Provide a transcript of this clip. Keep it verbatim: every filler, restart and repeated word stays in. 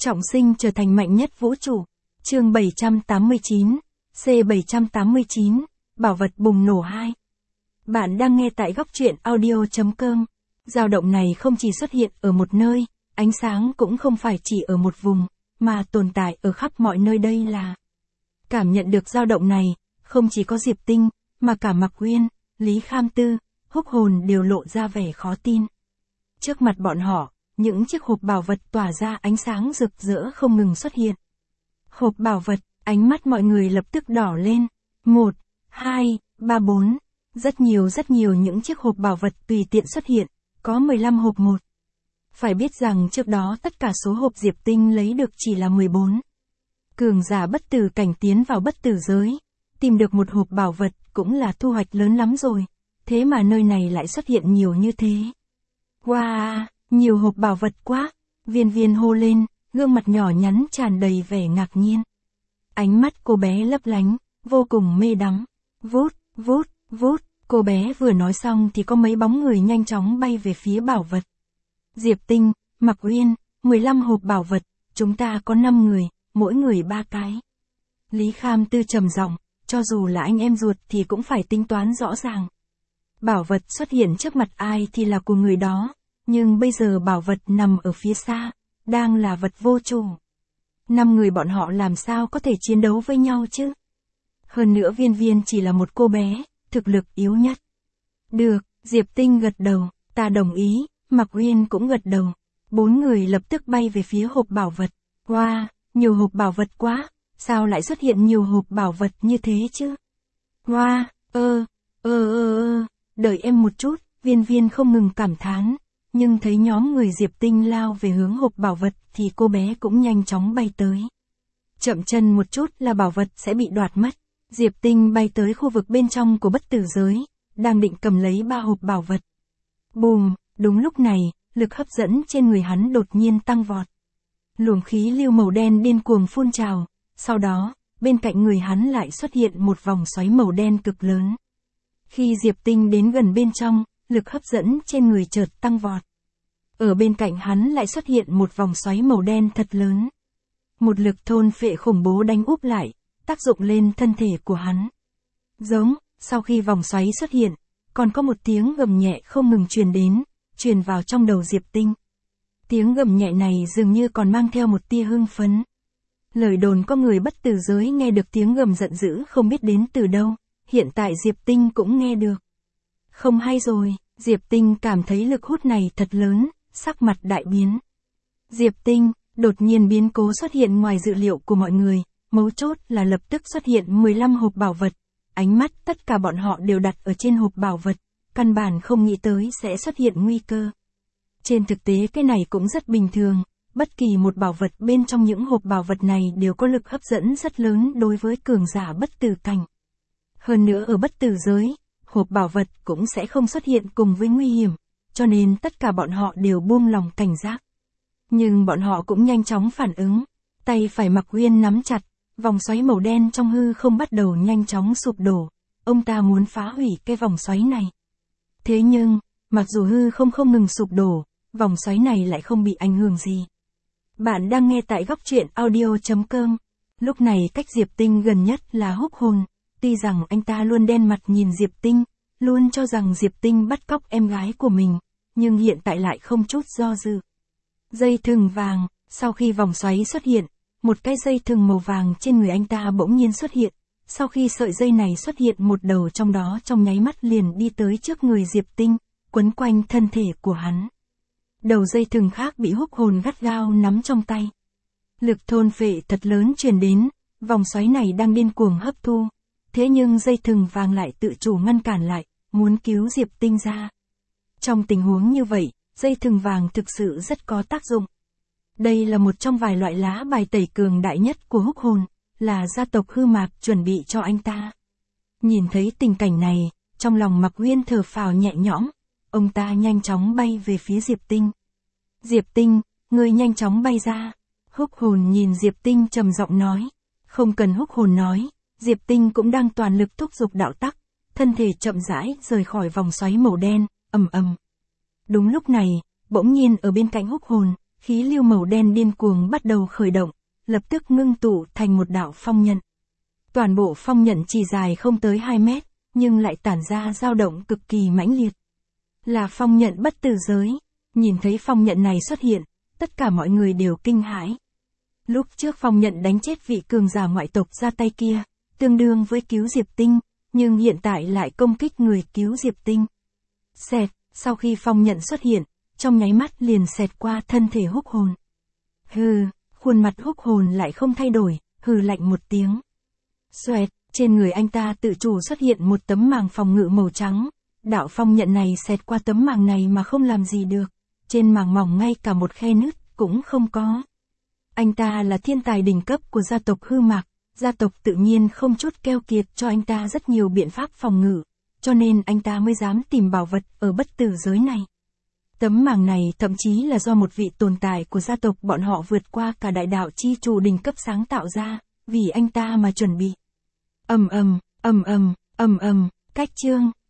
Trọng sinh trở thành mạnh nhất vũ trụ. Chương bảy trăm tám mươi chín, C bảy trăm tám mươi chín, Bảo vật bùng nổ hai. Bạn đang nghe tại góc truyện audio chấm com. Dao động này không chỉ xuất hiện ở một nơi, ánh sáng cũng không phải chỉ ở một vùng, mà tồn tại ở khắp mọi nơi. Đây là cảm nhận được dao động này, không chỉ có Diệp Tinh, mà cả Mạc Uyên, Lý Kham Tư, Húc Hồn đều lộ ra vẻ khó tin. Trước mặt bọn họ, những chiếc hộp bảo vật tỏa ra ánh sáng rực rỡ không ngừng xuất hiện. Hộp bảo vật, ánh mắt mọi người lập tức đỏ lên. Một, hai, ba, bốn. Rất nhiều rất nhiều những chiếc hộp bảo vật tùy tiện xuất hiện, có mười lăm hộp một. Phải biết rằng trước đó tất cả số hộp Diệp Tinh lấy được chỉ là mười bốn. Cường giả bất tử cảnh tiến vào bất tử giới, tìm được một hộp bảo vật cũng là thu hoạch lớn lắm rồi. Thế mà nơi này lại xuất hiện nhiều như thế. Wow, nhiều hộp bảo vật quá. Viên Viên hô lên, gương mặt nhỏ nhắn tràn đầy vẻ ngạc nhiên. Ánh mắt cô bé lấp lánh, vô cùng mê đắm. Vút, vút, vút, cô bé vừa nói xong thì có mấy bóng người nhanh chóng bay về phía bảo vật. Diệp Tinh, Mạc Uyên, mười lăm hộp bảo vật, chúng ta có năm người, mỗi người ba cái. Lý Kham Tư trầm giọng, cho dù là anh em ruột thì cũng phải tính toán rõ ràng. Bảo vật xuất hiện trước mặt ai thì là của người đó, nhưng bây giờ bảo vật nằm ở phía xa, đang là vật vô chủ. Năm người bọn họ làm sao có thể chiến đấu với nhau chứ? Hơn nữa Viên Viên chỉ là một cô bé, thực lực yếu nhất. Được, Diệp Tinh gật đầu, ta đồng ý, Mạc Uyên cũng gật đầu. Bốn người lập tức bay về phía hộp bảo vật. Wow, nhiều hộp bảo vật quá, sao lại xuất hiện nhiều hộp bảo vật như thế chứ? Wow, ơ, ơ ơ ơ, đợi em một chút, Viên Viên không ngừng cảm thán. Nhưng thấy nhóm người Diệp Tinh lao về hướng hộp bảo vật thì cô bé cũng nhanh chóng bay tới. Chậm chân một chút là bảo vật sẽ bị đoạt mất. Diệp Tinh bay tới khu vực bên trong của bất tử giới, đang định cầm lấy ba hộp bảo vật. Bùm, đúng lúc này, lực hấp dẫn trên người hắn đột nhiên tăng vọt. Luồng khí lưu màu đen điên cuồng phun trào, sau đó, bên cạnh người hắn lại xuất hiện một vòng xoáy màu đen cực lớn. Khi Diệp Tinh đến gần bên trong, lực hấp dẫn trên người chợt tăng vọt. Ở bên cạnh hắn lại xuất hiện một vòng xoáy màu đen thật lớn. Một lực thôn phệ khủng bố đánh úp lại, tác dụng lên thân thể của hắn. Giống, sau khi vòng xoáy xuất hiện, còn có một tiếng gầm nhẹ không ngừng truyền đến, truyền vào trong đầu Diệp Tinh. Tiếng gầm nhẹ này dường như còn mang theo một tia hưng phấn. Lời đồn có người bất tử giới nghe được tiếng gầm giận dữ không biết đến từ đâu, hiện tại Diệp Tinh cũng nghe được. Không hay rồi, Diệp Tinh cảm thấy lực hút này thật lớn, sắc mặt đại biến. Diệp Tinh, đột nhiên biến cố xuất hiện ngoài dự liệu của mọi người, mấu chốt là lập tức xuất hiện mười lăm hộp bảo vật. Ánh mắt tất cả bọn họ đều đặt ở trên hộp bảo vật, căn bản không nghĩ tới sẽ xuất hiện nguy cơ. Trên thực tế cái này cũng rất bình thường, bất kỳ một bảo vật bên trong những hộp bảo vật này đều có lực hấp dẫn rất lớn đối với cường giả bất tử cảnh. Hơn nữa ở bất tử giới, hộp bảo vật cũng sẽ không xuất hiện cùng với nguy hiểm, cho nên tất cả bọn họ đều buông lòng cảnh giác. Nhưng bọn họ cũng nhanh chóng phản ứng, tay phải Mạc Uyên nắm chặt, vòng xoáy màu đen trong hư không bắt đầu nhanh chóng sụp đổ, ông ta muốn phá hủy cái vòng xoáy này. Thế nhưng, mặc dù hư không không ngừng sụp đổ, vòng xoáy này lại không bị ảnh hưởng gì. Bạn đang nghe tại góc truyện audio chấm com. Lúc này cách Diệp Tinh gần nhất là Húc Hồn, tuy rằng anh ta luôn đen mặt nhìn Diệp Tinh, luôn cho rằng Diệp Tinh bắt cóc em gái của mình, nhưng hiện tại lại không chút do dự. Dây thừng vàng, sau khi vòng xoáy xuất hiện, một cái dây thừng màu vàng trên người anh ta bỗng nhiên xuất hiện, sau khi sợi dây này xuất hiện một đầu trong đó trong nháy mắt liền đi tới trước người Diệp Tinh, quấn quanh thân thể của hắn. Đầu dây thừng khác bị Húc Hồn gắt gao nắm trong tay. Lực thôn phệ thật lớn truyền đến, vòng xoáy này đang điên cuồng hấp thu, thế nhưng dây thừng vàng lại tự chủ ngăn cản lại, muốn cứu Diệp Tinh ra. Trong tình huống như vậy, dây thừng vàng thực sự rất có tác dụng. Đây là một trong vài loại lá bài tẩy cường đại nhất của Húc Hồn, là gia tộc Hư Mạc chuẩn bị cho anh ta. Nhìn thấy tình cảnh này, trong lòng Mạc Uyên thở phào nhẹ nhõm, ông ta nhanh chóng bay về phía Diệp Tinh. Diệp Tinh, ngươi nhanh chóng bay ra. Húc Hồn nhìn Diệp Tinh trầm giọng nói. Không cần Húc Hồn nói, Diệp Tinh cũng đang toàn lực thúc giục đạo tắc, thân thể chậm rãi rời khỏi vòng xoáy màu đen, ầm ầm. Đúng lúc này, bỗng nhiên ở bên cạnh Húc Hồn, khí lưu màu đen điên cuồng bắt đầu khởi động, lập tức ngưng tụ thành một đạo phong nhận. Toàn bộ phong nhận chỉ dài không tới hai mét, nhưng lại tản ra dao động cực kỳ mãnh liệt. Là phong nhận bất tử giới. Nhìn thấy phong nhận này xuất hiện, tất cả mọi người đều kinh hãi. Lúc trước phong nhận đánh chết vị cường giả ngoại tộc ra tay kia, tương đương với cứu Diệp Tinh, nhưng hiện tại lại công kích người cứu Diệp Tinh. Xẹt, sau khi phong nhận xuất hiện, trong nháy mắt liền xẹt qua thân thể Húc Hồn. Hừ, khuôn mặt Húc Hồn lại không thay đổi, hừ lạnh một tiếng. Xoẹt, trên người anh ta tự chủ xuất hiện một tấm màng phòng ngự màu trắng. Đạo phong nhận này xẹt qua tấm màng này mà không làm gì được. Trên màng mỏng ngay cả một khe nứt cũng không có. Anh ta là thiên tài đỉnh cấp của gia tộc Hư Mạc, gia tộc tự nhiên không chút keo kiệt cho anh ta rất nhiều biện pháp phòng ngự, cho nên anh ta mới dám tìm bảo vật ở bất tử giới này. Tấm màng này thậm chí là do một vị tồn tại của gia tộc bọn họ vượt qua cả đại đạo chi chủ đỉnh cấp sáng tạo ra, vì anh ta mà chuẩn bị. Ầm ầm, ầm ầm, ầm ầm, cách chương.